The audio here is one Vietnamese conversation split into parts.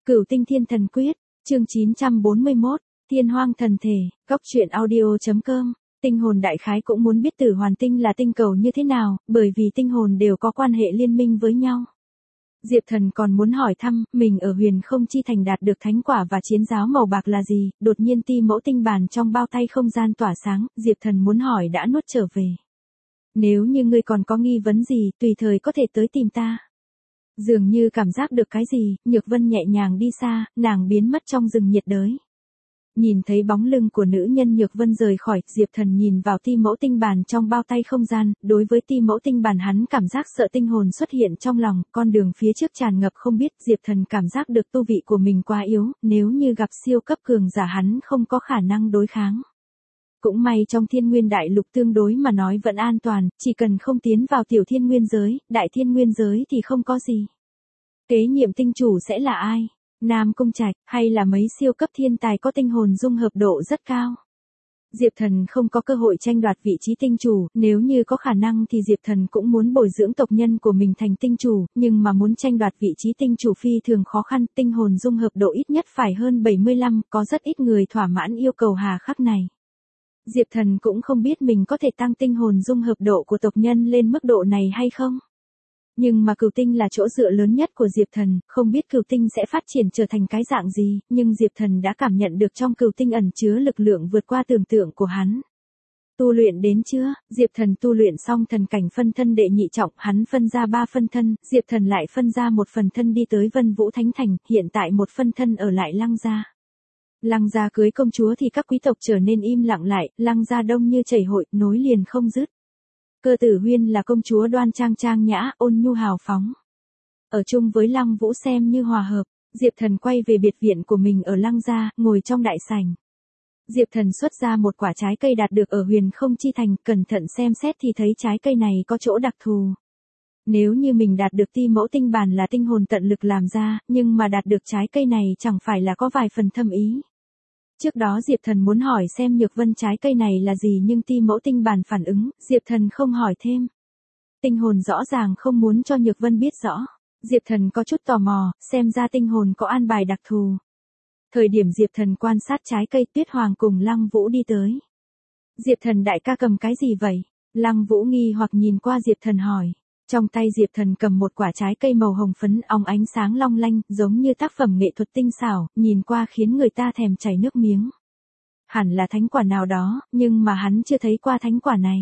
Cửu Tinh Thiên Thần Quyết, chương 941, Thiên Hoang Thần Thể, Góc truyện audio.com. Tinh hồn đại khái cũng muốn biết Tử Hoàn Tinh là tinh cầu như thế nào, bởi vì tinh hồn đều có quan hệ liên minh với nhau. Diệp Thần còn muốn hỏi thăm, mình ở Huyền Không Chi Thành đạt được thánh quả và chiến giáo màu bạc là gì, đột nhiên ti mẫu tinh bàn trong bao tay không gian tỏa sáng, Diệp Thần muốn hỏi đã nuốt trở về. Nếu như ngươi còn có nghi vấn gì, tùy thời có thể tới tìm ta. Dường như cảm giác được cái gì, Nhược Vân nhẹ nhàng đi xa, nàng biến mất trong rừng nhiệt đới. Nhìn thấy bóng lưng của nữ nhân Nhược Vân rời khỏi, Diệp Thần nhìn vào ti mẫu tinh bàn trong bao tay không gian, đối với ti mẫu tinh bàn hắn cảm giác sợ tinh hồn xuất hiện trong lòng, con đường phía trước tràn ngập không biết, Diệp Thần cảm giác được tu vị của mình quá yếu, nếu như gặp siêu cấp cường giả hắn không có khả năng đối kháng. Cũng may trong Thiên Nguyên Đại Lục tương đối mà nói vẫn an toàn, chỉ cần không tiến vào tiểu thiên nguyên giới, đại thiên nguyên giới thì không có gì. Kế nhiệm tinh chủ sẽ là ai? Nam Cung Trạch, hay là mấy siêu cấp thiên tài có tinh hồn dung hợp độ rất cao? Diệp Thần không có cơ hội tranh đoạt vị trí tinh chủ, nếu như có khả năng thì Diệp Thần cũng muốn bồi dưỡng tộc nhân của mình thành tinh chủ, nhưng mà muốn tranh đoạt vị trí tinh chủ phi thường khó khăn, tinh hồn dung hợp độ ít nhất phải hơn 75, có rất ít người thỏa mãn yêu cầu hà khắc này. Diệp Thần cũng không biết mình có thể tăng tinh hồn dung hợp độ của tộc nhân lên mức độ này hay không. Nhưng mà Cửu Tinh là chỗ dựa lớn nhất của Diệp Thần, không biết Cửu Tinh sẽ phát triển trở thành cái dạng gì, nhưng Diệp Thần đã cảm nhận được trong Cửu Tinh ẩn chứa lực lượng vượt qua tưởng tượng của hắn. Tu luyện đến chưa? Diệp Thần tu luyện xong thần cảnh phân thân đệ nhị trọng, hắn phân ra 3 phân thân, Diệp Thần lại phân ra một phần thân đi tới Vân Vũ Thánh Thành, hiện tại một phân thân ở lại Lăng gia. Lăng gia cưới công chúa thì các quý tộc trở nên im lặng lại, Lăng gia đông như chảy hội, nối liền không dứt. Cơ Tử Huyên là công chúa đoan trang trang nhã, ôn nhu hào phóng. Ở chung với Lăng Vũ xem như hòa hợp, Diệp Thần quay về biệt viện của mình ở Lăng gia, ngồi trong đại sảnh. Diệp Thần xuất ra một quả trái cây đạt được ở Huyền Không Chi Thành, cẩn thận xem xét thì thấy trái cây này có chỗ đặc thù. Nếu như mình đạt được ti mẫu tinh bàn là tinh hồn tận lực làm ra, nhưng mà đạt được trái cây này chẳng phải là có vài phần thâm ý. Trước đó Diệp Thần muốn hỏi xem Nhược Vân trái cây này là gì nhưng ti mẫu tinh bàn phản ứng, Diệp Thần không hỏi thêm. Tinh hồn rõ ràng không muốn cho Nhược Vân biết rõ. Diệp Thần có chút tò mò, xem ra tinh hồn có an bài đặc thù. Thời điểm Diệp Thần quan sát trái cây, Tuyết Hoàng cùng Lăng Vũ đi tới. Diệp Thần đại ca cầm cái gì vậy? Lăng Vũ nghi hoặc nhìn qua Diệp Thần hỏi. Trong tay Diệp Thần cầm một quả trái cây màu hồng phấn óng ánh sáng long lanh, giống như tác phẩm nghệ thuật tinh xảo, nhìn qua khiến người ta thèm chảy nước miếng. Hẳn là thánh quả nào đó, nhưng mà hắn chưa thấy qua thánh quả này.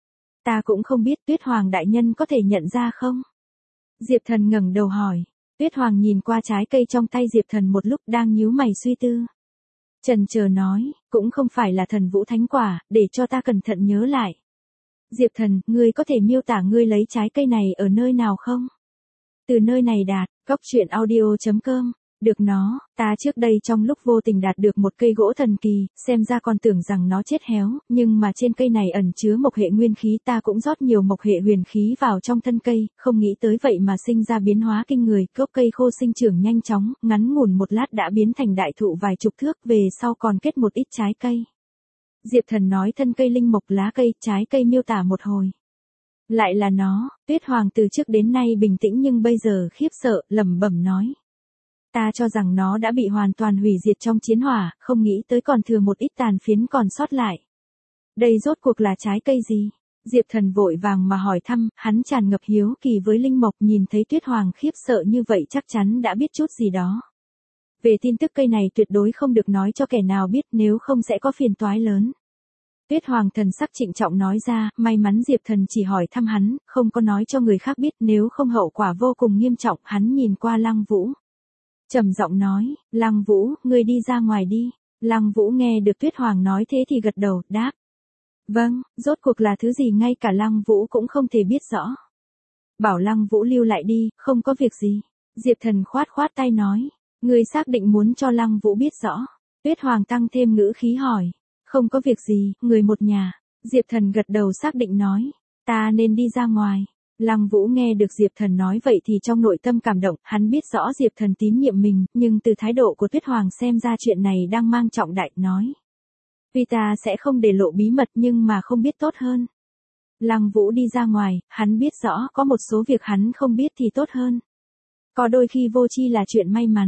Ta cũng không biết Tuyết Hoàng đại nhân có thể nhận ra không? Diệp Thần ngẩng đầu hỏi. Tuyết Hoàng nhìn qua trái cây trong tay Diệp Thần một lúc đang nhíu mày suy tư. Chần chờ nói, cũng không phải là thần vũ thánh quả, để cho ta cẩn thận nhớ lại. Diệp Thần, ngươi có thể miêu tả ngươi lấy trái cây này ở nơi nào không? Từ nơi này đạt, Góc truyện audio.com. Được nó, ta trước đây trong lúc vô tình đạt được một cây gỗ thần kỳ, xem ra còn tưởng rằng nó chết héo, nhưng mà trên cây này ẩn chứa mộc hệ nguyên khí, ta cũng rót nhiều mộc hệ huyền khí vào trong thân cây, không nghĩ tới vậy mà sinh ra biến hóa kinh người, gốc cây khô sinh trưởng nhanh chóng, ngắn ngủn một lát đã biến thành đại thụ vài chục thước, về sau còn kết một ít trái cây. Diệp Thần nói thân cây linh mộc lá cây, trái cây miêu tả một hồi. Lại là nó, Tuyết Hoàng từ trước đến nay bình tĩnh nhưng bây giờ khiếp sợ, lẩm bẩm nói. Ta cho rằng nó đã bị hoàn toàn hủy diệt trong chiến hỏa, không nghĩ tới còn thừa một ít tàn phiến còn sót lại. Đây rốt cuộc là trái cây gì? Diệp Thần vội vàng mà hỏi thăm, hắn tràn ngập hiếu kỳ với linh mộc, nhìn thấy Tuyết Hoàng khiếp sợ như vậy chắc chắn đã biết chút gì đó. Về tin tức cây này tuyệt đối không được nói cho kẻ nào biết, nếu không sẽ có phiền toái lớn. Tuyết Hoàng thần sắc trịnh trọng nói ra, may mắn Diệp Thần chỉ hỏi thăm hắn, không có nói cho người khác biết, nếu không hậu quả vô cùng nghiêm trọng. Hắn nhìn qua Lăng Vũ, trầm giọng nói, Lăng Vũ, ngươi đi ra ngoài đi. Lăng Vũ nghe được Tuyết Hoàng nói thế thì gật đầu, đáp. Vâng, rốt cuộc là thứ gì ngay cả Lăng Vũ cũng không thể biết rõ. Bảo Lăng Vũ lưu lại đi, không có việc gì. Diệp Thần khoát khoát tay nói, ngươi xác định muốn cho Lăng Vũ biết rõ. Tuyết Hoàng tăng thêm ngữ khí hỏi, không có việc gì, người một nhà. Diệp Thần gật đầu xác định nói, ta nên đi ra ngoài. Lăng Vũ nghe được Diệp Thần nói vậy thì trong nội tâm cảm động, hắn biết rõ Diệp Thần tín nhiệm mình, nhưng từ thái độ của Tuyết Hoàng xem ra chuyện này đang mang trọng đại, nói. Tuy ta sẽ không để lộ bí mật nhưng mà không biết tốt hơn. Lăng Vũ đi ra ngoài, hắn biết rõ có một số việc hắn không biết thì tốt hơn. Có đôi khi vô tri là chuyện may mắn.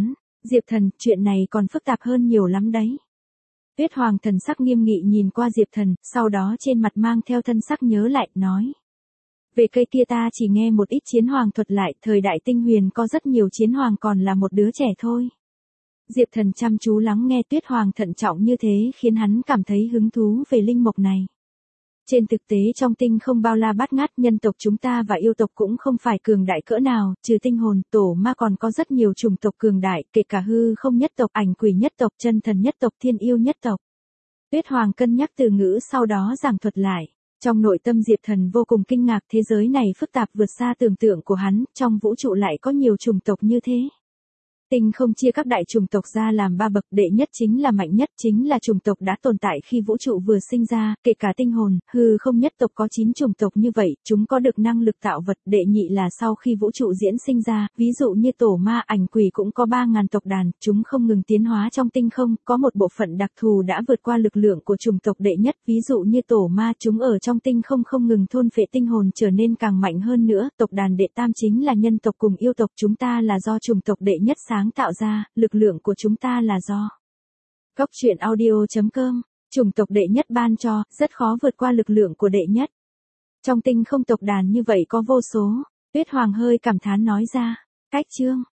Diệp Thần, chuyện này còn phức tạp hơn nhiều lắm đấy. Tuyết Hoàng thần sắc nghiêm nghị nhìn qua Diệp Thần, sau đó trên mặt mang theo thân sắc nhớ lại, nói. Về cây kia ta chỉ nghe một ít chiến hoàng thuật lại, thời đại tinh huyền có rất nhiều chiến hoàng còn là một đứa trẻ thôi. Diệp Thần chăm chú lắng nghe Tuyết Hoàng thận trọng như thế khiến hắn cảm thấy hứng thú về linh mộc này. Trên thực tế trong tinh không bao la bát ngát, nhân tộc chúng ta và yêu tộc cũng không phải cường đại cỡ nào, trừ tinh hồn, tổ ma còn có rất nhiều chủng tộc cường đại, kể cả hư không nhất tộc, ảnh quỷ nhất tộc, chân thần nhất tộc, thiên yêu nhất tộc. Tuyết Hoàng cân nhắc từ ngữ sau đó giảng thuật lại. Trong nội tâm Diệp Thần vô cùng kinh ngạc, thế giới này phức tạp vượt xa tưởng tượng của hắn, trong vũ trụ lại có nhiều chủng tộc như thế. Tinh không chia các đại chủng tộc ra làm 3 bậc, đệ nhất chính là mạnh nhất, chính là chủng tộc đã tồn tại khi vũ trụ vừa sinh ra, kể cả tinh hồn, hư không nhất tộc có 9 chủng tộc như vậy, chúng có được năng lực tạo vật. Đệ nhị là sau khi vũ trụ diễn sinh ra, ví dụ như tổ ma, ảnh quỷ cũng có 3.000 tộc đàn, chúng không ngừng tiến hóa trong tinh không, có một bộ phận đặc thù đã vượt qua lực lượng của chủng tộc đệ nhất, ví dụ như tổ ma, chúng ở trong tinh không không ngừng thôn phệ tinh hồn trở nên càng mạnh hơn nữa. Tộc đàn đệ tam chính là nhân tộc cùng yêu tộc, chúng ta là do chủng tộc đệ nhất sáng tạo ra, lực lượng của chúng ta là do Cốc truyện audio.com, chủng tộc đệ nhất ban cho, rất khó vượt qua lực lượng của đệ nhất. Trong tinh không tộc đàn như vậy có vô số, Tuyết Hoàng hơi cảm thán nói ra. Cách chương